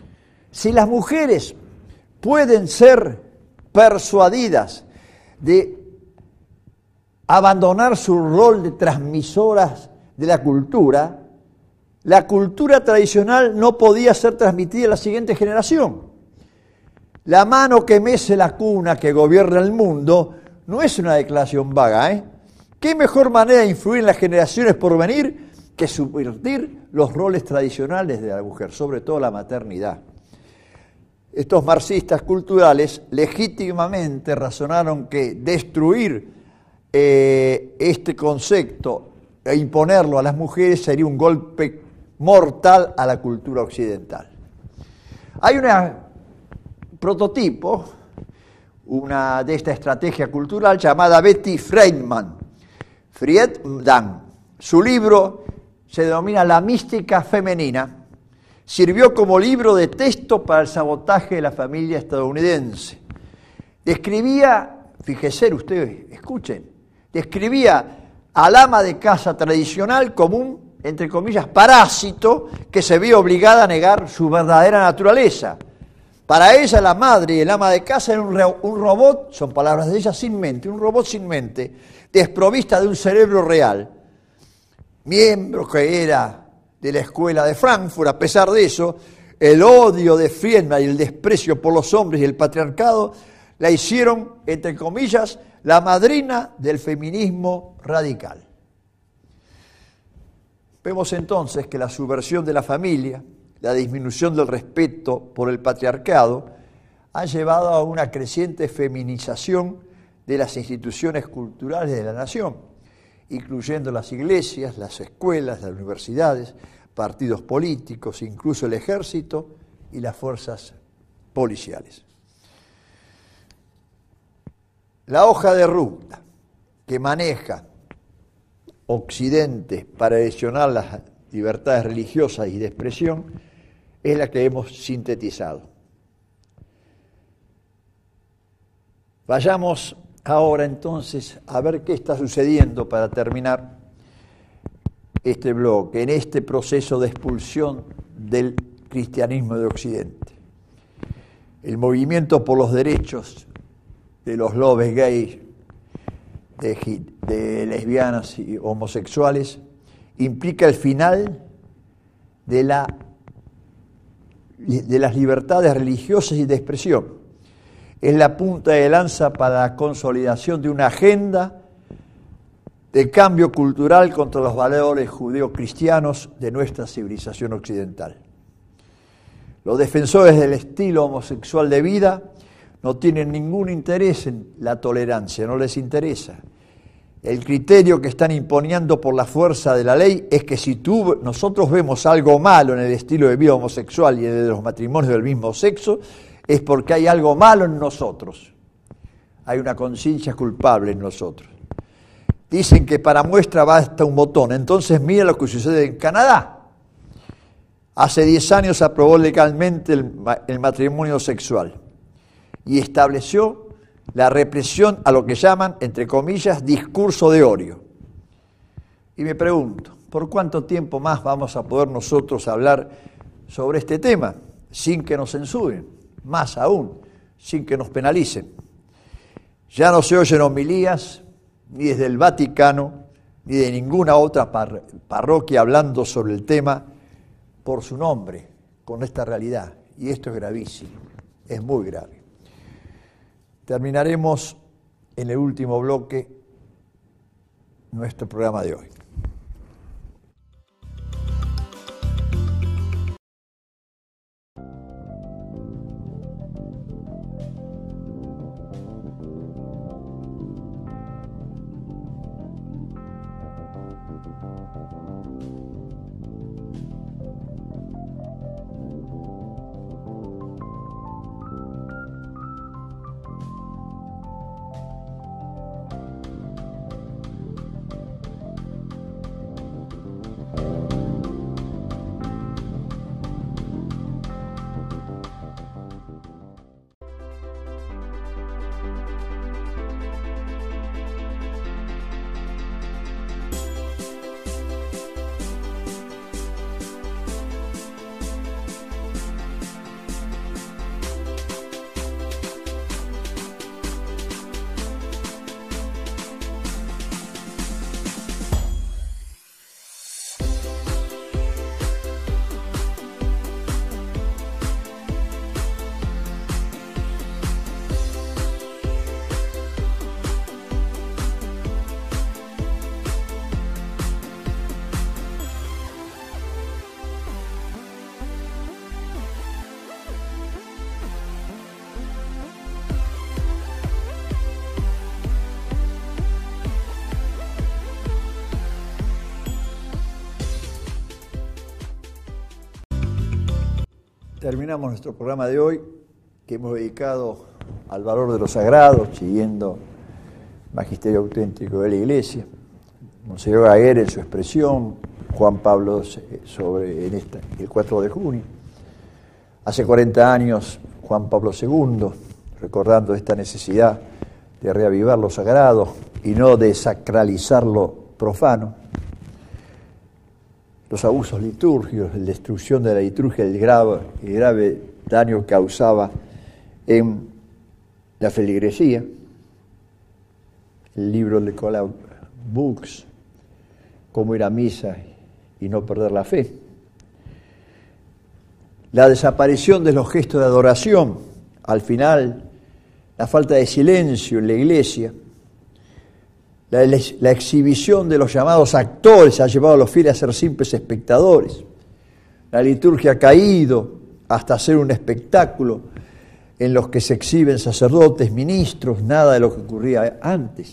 Si las mujeres pueden ser persuadidas de abandonar su rol de transmisoras de la cultura, la cultura tradicional no podía ser transmitida a la siguiente generación. La mano que mece la cuna que gobierna el mundo no es una declaración vaga, ¿eh? ¿Qué mejor manera de influir en las generaciones por venir que subvertir los roles tradicionales de la mujer, sobre todo la maternidad? Estos marxistas culturales legítimamente razonaron que destruir eh, este concepto e imponerlo a las mujeres sería un golpe mortal a la cultura occidental. Hay un prototipo una, de esta estrategia cultural llamada Betty Friedan. Friedan. Su libro se denomina La mística femenina. Sirvió como libro de texto para el sabotaje de la familia estadounidense. Describía, fíjense ustedes, escuchen, describía al ama de casa tradicional como un, entre comillas, parásito que se vio obligada a negar su verdadera naturaleza. Para ella, la madre y el ama de casa eran un, un robot, son palabras de ella, sin mente, un robot sin mente, desprovista de un cerebro real. Miembro que era de la escuela de Frankfurt, a pesar de eso, el odio de Friedman y el desprecio por los hombres y el patriarcado la hicieron, entre comillas, la madrina del feminismo radical. Vemos entonces que la subversión de la familia, la disminución del respeto por el patriarcado, ha llevado a una creciente feminización de las instituciones culturales de la nación, incluyendo las iglesias, las escuelas, las universidades, partidos políticos, incluso el ejército y las fuerzas policiales. La hoja de ruta que maneja Occidente para erosionar las libertades religiosas y de expresión es la que hemos sintetizado. Vayamos ahora entonces a ver qué está sucediendo para terminar este bloque, en este proceso de expulsión del cristianismo de Occidente. El movimiento por los derechos de los lobes gays, de, de lesbianas y homosexuales, implica el final de, la, de las libertades religiosas y de expresión. Es la punta de lanza para la consolidación de una agenda de cambio cultural contra los valores judeocristianos de nuestra civilización occidental. Los defensores del estilo homosexual de vida no tienen ningún interés en la tolerancia, no les interesa. El criterio que están imponiendo por la fuerza de la ley es que si tú, nosotros vemos algo malo en el estilo de vida homosexual y en el de los matrimonios del mismo sexo, es porque hay algo malo en nosotros. Hay una conciencia culpable en nosotros. Dicen que para muestra basta un botón. Entonces mira lo que sucede en Canadá. Hace diez años se aprobó legalmente el, el matrimonio sexual y estableció la represión a lo que llaman, entre comillas, discurso de odio. Y me pregunto, ¿por cuánto tiempo más vamos a poder nosotros hablar sobre este tema sin que nos censuren? Más aún, sin que nos penalicen. Ya no se oyen homilías ni desde el Vaticano, ni de ninguna otra par- parroquia hablando sobre el tema por su nombre, con esta realidad. Y esto es gravísimo, es muy grave. Terminaremos en el último bloque nuestro programa de hoy. Terminamos nuestro programa de hoy, que hemos dedicado al valor de lo sagrado, siguiendo el magisterio auténtico de la Iglesia. Monseñor Aguer en su expresión, Juan Pablo sobre en esta, el cuatro de junio. Hace cuarenta años, Juan Pablo segundo, recordando esta necesidad de reavivar lo sagrado y no de sacralizar lo profano. Los abusos litúrgicos, la destrucción de la liturgia, el grave, el grave daño que causaba en la feligresía. El libro de Nicolau Bux, Cómo ir a misa y no perder la fe. La desaparición de los gestos de adoración, al final, la falta de silencio en la iglesia, la, la exhibición de los llamados actores ha llevado a los fieles a ser simples espectadores. La liturgia ha caído hasta ser un espectáculo en los que se exhiben sacerdotes, ministros, nada de lo que ocurría antes.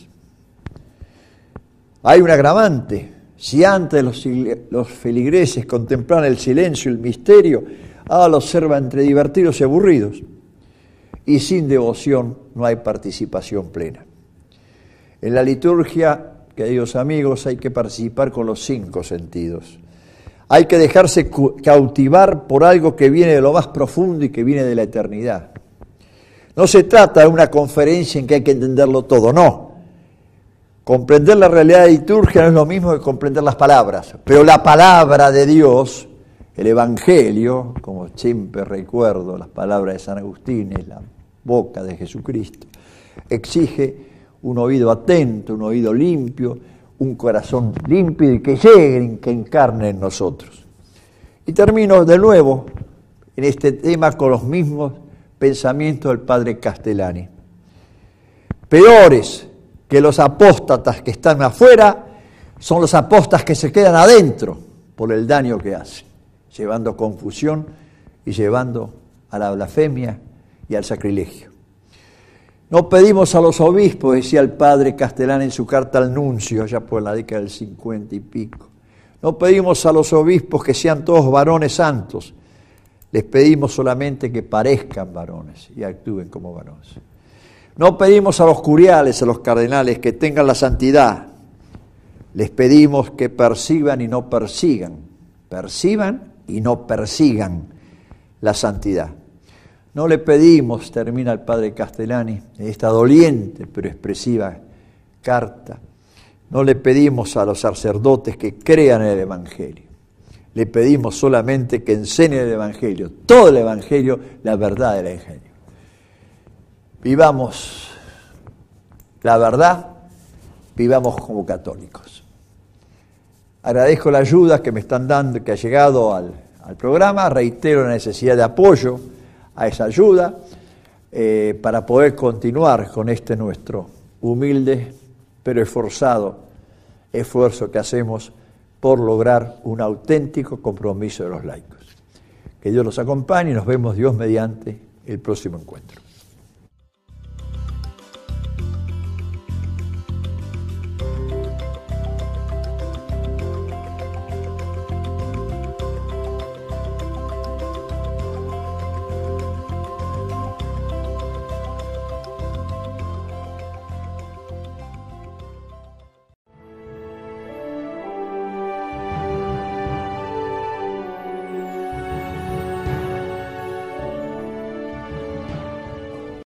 Hay un agravante. Si antes los, los feligreses contemplaban el silencio y el misterio, ahora lo observan entre divertidos y aburridos. Y sin devoción no hay participación plena. En la liturgia, queridos amigos, hay que participar con los cinco sentidos. Hay que dejarse cautivar por algo que viene de lo más profundo y que viene de la eternidad. No se trata de una conferencia en que hay que entenderlo todo, no. Comprender la realidad de la liturgia no es lo mismo que comprender las palabras, pero la palabra de Dios, el Evangelio, como siempre recuerdo las palabras de San Agustín, es la boca de Jesucristo, exige un oído atento, un oído limpio, un corazón limpio y que llegue, que encarne en nosotros. Y termino de nuevo en este tema con los mismos pensamientos del padre Castellani. Peores que los apóstatas que están afuera son los apóstatas que se quedan adentro por el daño que hacen, llevando confusión y llevando a la blasfemia y al sacrilegio. No pedimos a los obispos, decía el padre Castellani en su carta al nuncio, ya por la década del cincuenta y pico, no pedimos a los obispos que sean todos varones santos, les pedimos solamente que parezcan varones y actúen como varones. No pedimos a los curiales, a los cardenales, que tengan la santidad, les pedimos que perciban y no persigan, perciban y no persigan la santidad. No le pedimos, termina el padre Castellani, en esta doliente pero expresiva carta, no le pedimos a los sacerdotes que crean en el Evangelio. Le pedimos solamente que enseñen el Evangelio, todo el Evangelio, la verdad del Evangelio. Vivamos la verdad, vivamos como católicos. Agradezco la ayuda que me están dando, que ha llegado al, al programa, reitero la necesidad de apoyo a esa ayuda eh, para poder continuar con este nuestro humilde pero esforzado esfuerzo que hacemos por lograr un auténtico compromiso de los laicos. Que Dios los acompañe y nos vemos Dios mediante el próximo encuentro.